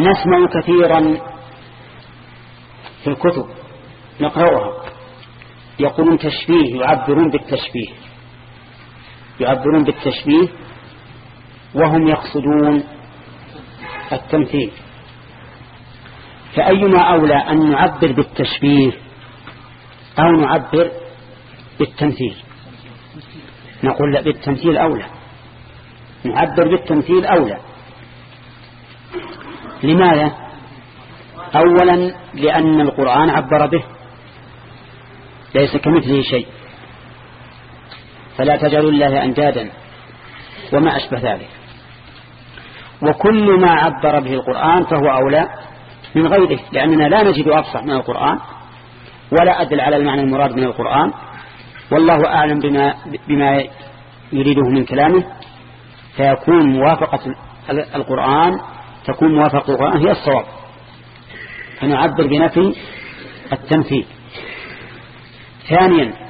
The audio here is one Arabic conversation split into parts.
نسمع كثيرا في الكتب نقرأها يقولون تشبيه، يعبرون بالتشبيه وهم يقصدون التمثيل. فأيما أولى أن نعبر بالتشبيه أو نعبر بالتمثيل؟ نقول لا، بالتمثيل أولى، نعبر بالتمثيل أولى. لماذا؟ أولا لأن القرآن عبر به، ليس كمثله شيء، فلا تجعلوا الله أندادا وما أشبه ذلك. وكل ما عبر به القرآن فهو أولى من غيره، لأننا لا نجد أفصح من القرآن ولا أدل على المعنى المراد من القرآن، والله أعلم بما يريده من كلامه، فيكون موافقة القرآن هي الصواب، فنعبر بنفي التمثيل. ثانيا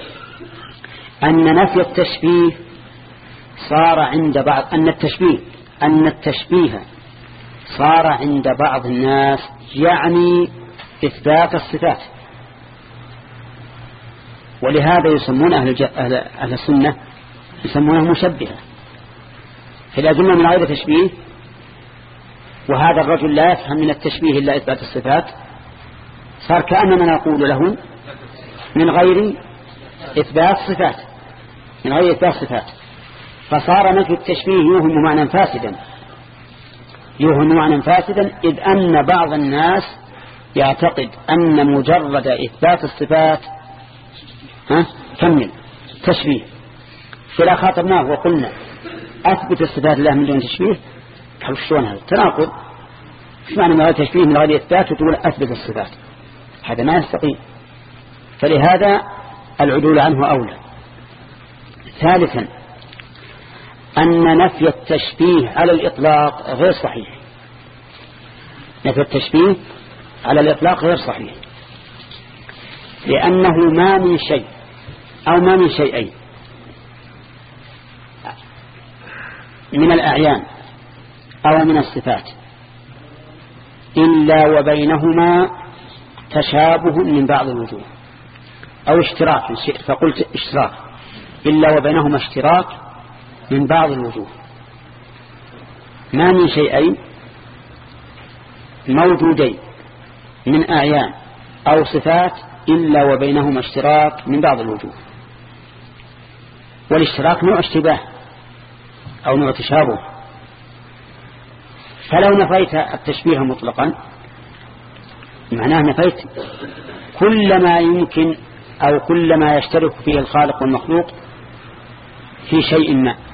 أن نفي التشبيه صار عند بعض أن التشبيه صار عند بعض الناس يعني إثبات الصفات، ولهذا يسمون أهل السنة يسمونه مشبهة، فإذا قلنا من غير تشبيه وهذا الرجل لا يفهم من التشبيه إلا إثبات الصفات، صار كأننا نقول له من غير إثبات صفات، فصار نفي التشبيه يوهم معنى فاسدا، إذ أن بعض الناس يعتقد أن مجرد إثبات الصفات كمل تشبيه. فلا خاطبناه وقلنا أثبت الصفات الله من دون تشبيه، قالوا شلون هذا تناقض؟ ايش معنى من غير تشبيه من غير إثبات وتقول أثبت الصفات؟ هذا ما يستقيم، فلهذا العدول عنه أولى. ثالثا أن نفي التشبيه على الإطلاق غير صحيح، نفي التشبيه على الإطلاق غير صحيح، لأنه ما من شيء أو ما من شيئين من الأعيان أو من الصفات إلا وبينهما تشابه من بعض الوجوه، أو اشتراك إن شئت فقلت اشتراك، إلا وبينهما اشتراك من بعض الوجوه. ما من شيئين موجودين من أعيان أو صفات إلا وبينهما اشتراك من بعض الوجوه، والاشتراك نوع اشتباه أو نوع تشابه. فلو نفيت التشبيه مطلقا معناه نفيت كل ما يمكن أو كل ما يشترك فيه الخالق والمخلوق في شيء ما،